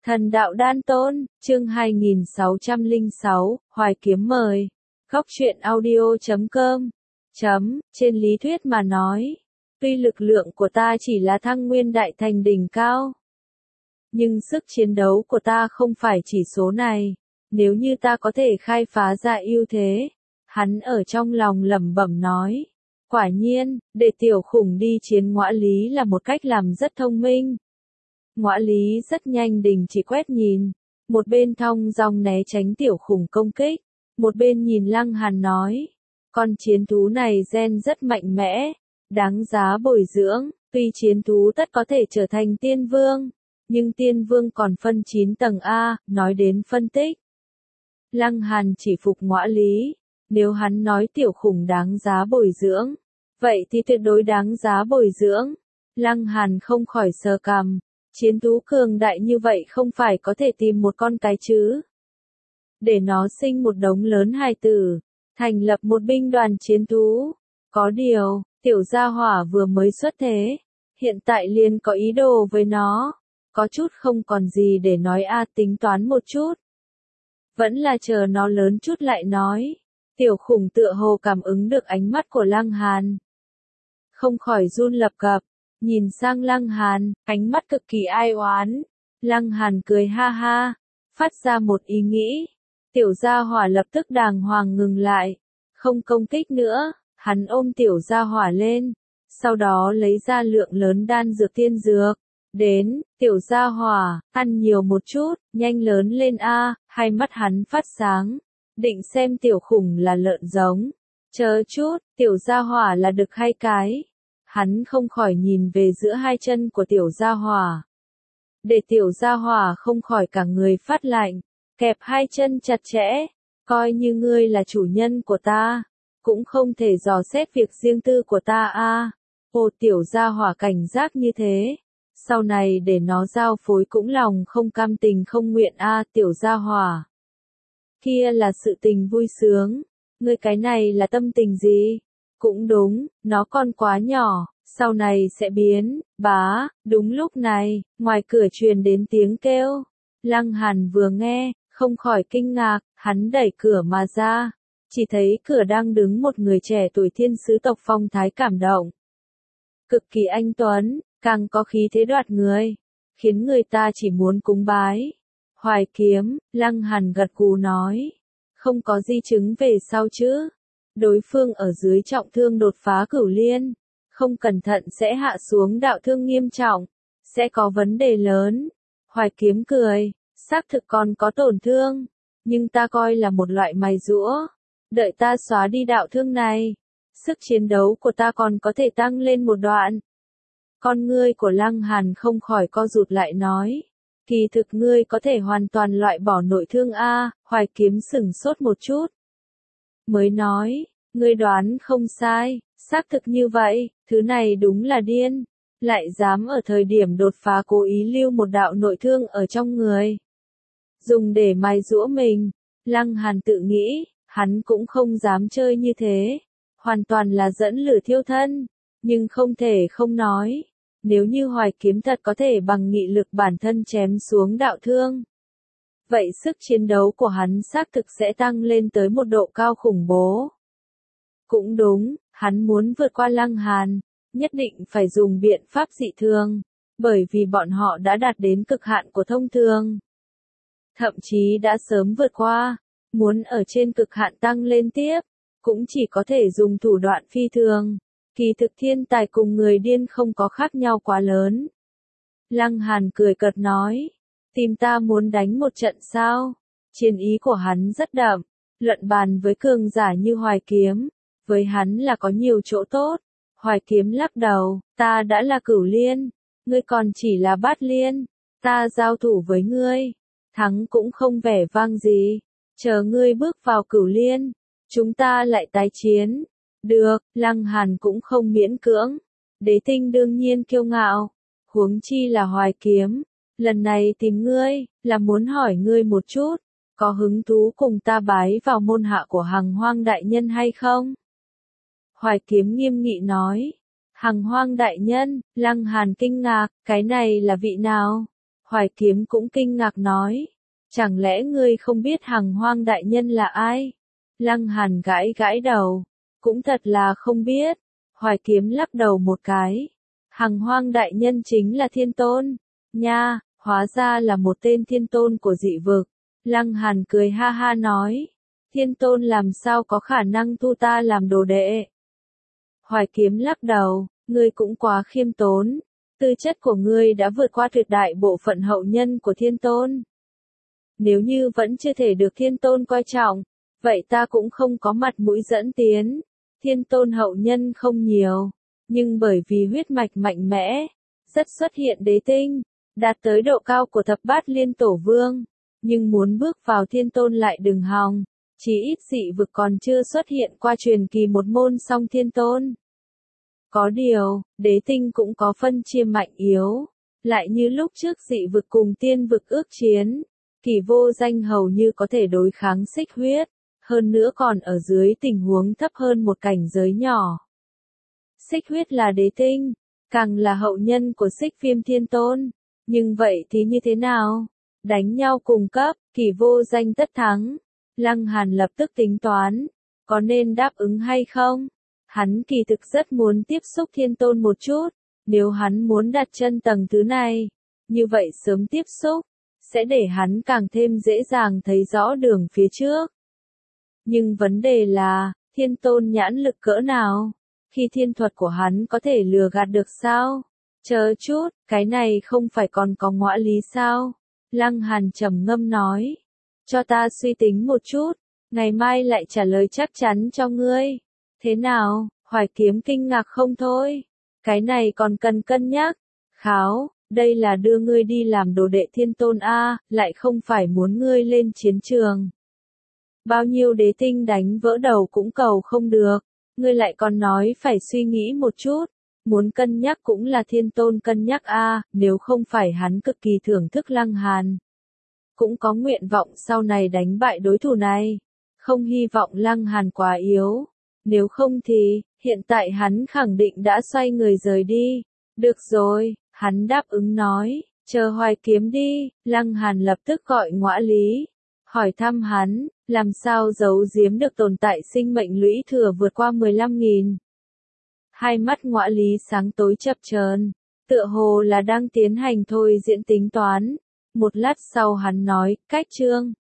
Thần đạo đan tôn, chương 2606, Hoài Kiếm mời. Góc truyện audio.com. Trên lý thuyết mà nói, tuy lực lượng của ta chỉ là thăng nguyên đại thành đỉnh cao, nhưng sức chiến đấu của ta không phải chỉ số này. Nếu như ta có thể khai phá ra ưu thế, hắn ở trong lòng lẩm bẩm nói. Quả nhiên, để tiểu khủng đi chiến Ngõa Lý là một cách làm rất thông minh. Ngõa Lý rất nhanh đình chỉ quét nhìn, một bên thong dong né tránh tiểu khủng công kích, một bên nhìn Lăng Hàn nói, con chiến thú này gen rất mạnh mẽ, đáng giá bồi dưỡng, tuy chiến thú tất có thể trở thành tiên vương, nhưng tiên vương còn phân 9 tầng A, nói đến phân tích. Lăng Hàn chỉ phục Ngõa Lý, nếu hắn nói tiểu khủng đáng giá bồi dưỡng, vậy thì tuyệt đối đáng giá bồi dưỡng. Lăng Hàn không khỏi sờ cằm. Chiến thú cường đại như vậy không phải có thể tìm một con cái chứ. Để nó sinh một đống lớn hài tử, thành lập một binh đoàn chiến thú. Có điều, tiểu gia hỏa vừa mới xuất thế, hiện tại liền có ý đồ với nó. Có chút không còn gì để nói tính toán một chút. Vẫn là chờ nó lớn chút lại nói. Tiểu khủng tựa hồ cảm ứng được ánh mắt của Lăng Hàn. Không khỏi run lập cập. Nhìn sang Lăng Hàn, ánh mắt cực kỳ ai oán. Lăng Hàn cười ha ha, phát ra một ý nghĩ. Tiểu gia hỏa lập tức đàng hoàng ngừng lại, không công kích nữa. Hắn ôm tiểu gia hỏa lên, sau đó lấy ra lượng lớn đan dược tiên dược. Đến, tiểu gia hỏa, ăn nhiều một chút, nhanh lớn lên a. Hai mắt hắn phát sáng, định xem tiểu khủng là lợn giống. Chờ chút, tiểu gia hỏa là đực hay cái? Hắn không khỏi nhìn về giữa hai chân của tiểu gia hỏa. Để tiểu gia hỏa không khỏi cả người phát lạnh, kẹp hai chân chặt chẽ, coi như ngươi là chủ nhân của ta, cũng không thể dò xét việc riêng tư của ta a. Ồ, tiểu gia hỏa cảnh giác như thế, sau này để nó giao phối cũng lòng không cam tình không nguyện a. Tiểu gia hỏa, kia là sự tình vui sướng, ngươi cái này là tâm tình gì? Cũng đúng, nó còn quá nhỏ, sau này sẽ biến, bá. Đúng lúc này, ngoài cửa truyền đến tiếng kêu. Lăng Hàn vừa nghe, không khỏi kinh ngạc, hắn đẩy cửa mà ra. Chỉ thấy cửa đang đứng một người trẻ tuổi thiên sứ tộc phong thái cảm động. Cực kỳ anh tuấn, càng có khí thế đoạt người, khiến người ta chỉ muốn cúng bái. Hoài Kiếm, Lăng Hàn gật gù nói. Không có di chứng về sau chứ. Đối phương ở dưới trọng thương đột phá cửu liên, không cẩn thận sẽ hạ xuống đạo thương nghiêm trọng, sẽ có vấn đề lớn. Hoài Kiếm cười, xác thực còn có tổn thương, nhưng ta coi là một loại mài giũa, đợi ta xóa đi đạo thương này, sức chiến đấu của ta còn có thể tăng lên một đoạn. Con ngươi của Lăng Hàn không khỏi co rụt lại nói, kỳ thực ngươi có thể hoàn toàn loại bỏ nội thương a. Hoài Kiếm sửng sốt một chút, mới nói, ngươi đoán không sai, xác thực như vậy, thứ này đúng là điên, lại dám ở thời điểm đột phá cố ý lưu một đạo nội thương ở trong người, dùng để mài giũa mình. Lăng Hàn tự nghĩ, hắn cũng không dám chơi như thế, hoàn toàn là dẫn lửa thiêu thân, nhưng không thể không nói, nếu như Hoài Kiếm thật có thể bằng nghị lực bản thân chém xuống đạo thương, vậy sức chiến đấu của hắn xác thực sẽ tăng lên tới một độ cao khủng bố. Cũng đúng, hắn muốn vượt qua Lăng Hàn, nhất định phải dùng biện pháp dị thường, bởi vì bọn họ đã đạt đến cực hạn của thông thường. Thậm chí đã sớm vượt qua, muốn ở trên cực hạn tăng lên tiếp, cũng chỉ có thể dùng thủ đoạn phi thường. Kỳ thực thiên tài cùng người điên không có khác nhau quá lớn. Lăng Hàn cười cợt nói, tìm ta muốn đánh một trận sao? Chiến ý của hắn rất đậm, luận bàn với cường giả như Hoài Kiếm, với hắn là có nhiều chỗ tốt. Hoài Kiếm lắc đầu, ta đã là cửu liên, ngươi còn chỉ là bát liên, ta giao thủ với ngươi, thắng cũng không vẻ vang gì, chờ ngươi bước vào cửu liên, chúng ta lại tái chiến. Được, Lăng Hàn cũng không miễn cưỡng, Đế Tinh đương nhiên kiêu ngạo, huống chi là Hoài Kiếm, lần này tìm ngươi, là muốn hỏi ngươi một chút, có hứng thú cùng ta bái vào môn hạ của Hằng Hoang đại nhân hay không? Hoài Kiếm nghiêm nghị nói, Hằng Hoang đại nhân. Lăng Hàn kinh ngạc, cái này là vị nào? Hoài Kiếm cũng kinh ngạc nói. Chẳng lẽ ngươi không biết Hằng Hoang đại nhân là ai? Lăng Hàn gãi gãi đầu. Cũng thật là không biết. Hoài Kiếm lắc đầu một cái. Hằng Hoang đại nhân chính là thiên tôn. Nha, hóa ra là một tên thiên tôn của dị vực. Lăng Hàn cười ha ha nói. Thiên tôn làm sao có khả năng thu ta làm đồ đệ? Hoài Kiếm lắc đầu, ngươi cũng quá khiêm tốn. Tư chất của ngươi đã vượt qua tuyệt đại bộ phận hậu nhân của thiên tôn. Nếu như vẫn chưa thể được thiên tôn coi trọng, vậy ta cũng không có mặt mũi dẫn tiến. Thiên tôn hậu nhân không nhiều, nhưng bởi vì huyết mạch mạnh mẽ, rất xuất hiện đế tinh, đạt tới độ cao của thập bát liên tổ vương. Nhưng muốn bước vào thiên tôn lại đừng hòng, chỉ ít dị vực còn chưa xuất hiện qua truyền kỳ một môn song thiên tôn. Có điều, đế tinh cũng có phân chia mạnh yếu, lại như lúc trước dị vực cùng tiên vực ước chiến, Kỳ Vô Danh hầu như có thể đối kháng Xích Huyết, hơn nữa còn ở dưới tình huống thấp hơn một cảnh giới nhỏ. Xích Huyết là đế tinh, càng là hậu nhân của Xích Viêm Thiên Tôn, nhưng vậy thì như thế nào? Đánh nhau cùng cấp, Kỳ Vô Danh tất thắng. Lăng Hàn lập tức tính toán, có nên đáp ứng hay không? Hắn kỳ thực rất muốn tiếp xúc thiên tôn một chút, nếu hắn muốn đặt chân tầng thứ này, như vậy sớm tiếp xúc, sẽ để hắn càng thêm dễ dàng thấy rõ đường phía trước. Nhưng vấn đề là, thiên tôn nhãn lực cỡ nào? Khi thiên thuật của hắn có thể lừa gạt được sao? Chờ chút, cái này không phải còn có ngõa lý sao? Lăng Hàn trầm ngâm nói. Cho ta suy tính một chút, ngày mai lại trả lời chắc chắn cho ngươi. Thế nào? Hoài Kiếm kinh ngạc không thôi. Cái này còn cần cân nhắc. Kháo, đây là đưa ngươi đi làm đồ đệ thiên tôn A, lại không phải muốn ngươi lên chiến trường. Bao nhiêu đế tinh đánh vỡ đầu cũng cầu không được. Ngươi lại còn nói phải suy nghĩ một chút. Muốn cân nhắc cũng là thiên tôn cân nhắc A, nếu không phải hắn cực kỳ thưởng thức Lăng Hàn. Cũng có nguyện vọng sau này đánh bại đối thủ này. Không hy vọng Lăng Hàn quá yếu. Nếu không thì, hiện tại hắn khẳng định đã xoay người rời đi. Được rồi, hắn đáp ứng nói, chờ Hoài Kiếm đi. Lăng Hàn lập tức gọi Ngõa Lý. Hỏi thăm hắn, làm sao giấu giếm được tồn tại sinh mệnh lũy thừa vượt qua 15.000. Hai mắt Ngõa Lý sáng tối chập chờn, tựa hồ là đang tiến hành thôi diễn tính toán. Một lát sau hắn nói, cách chương.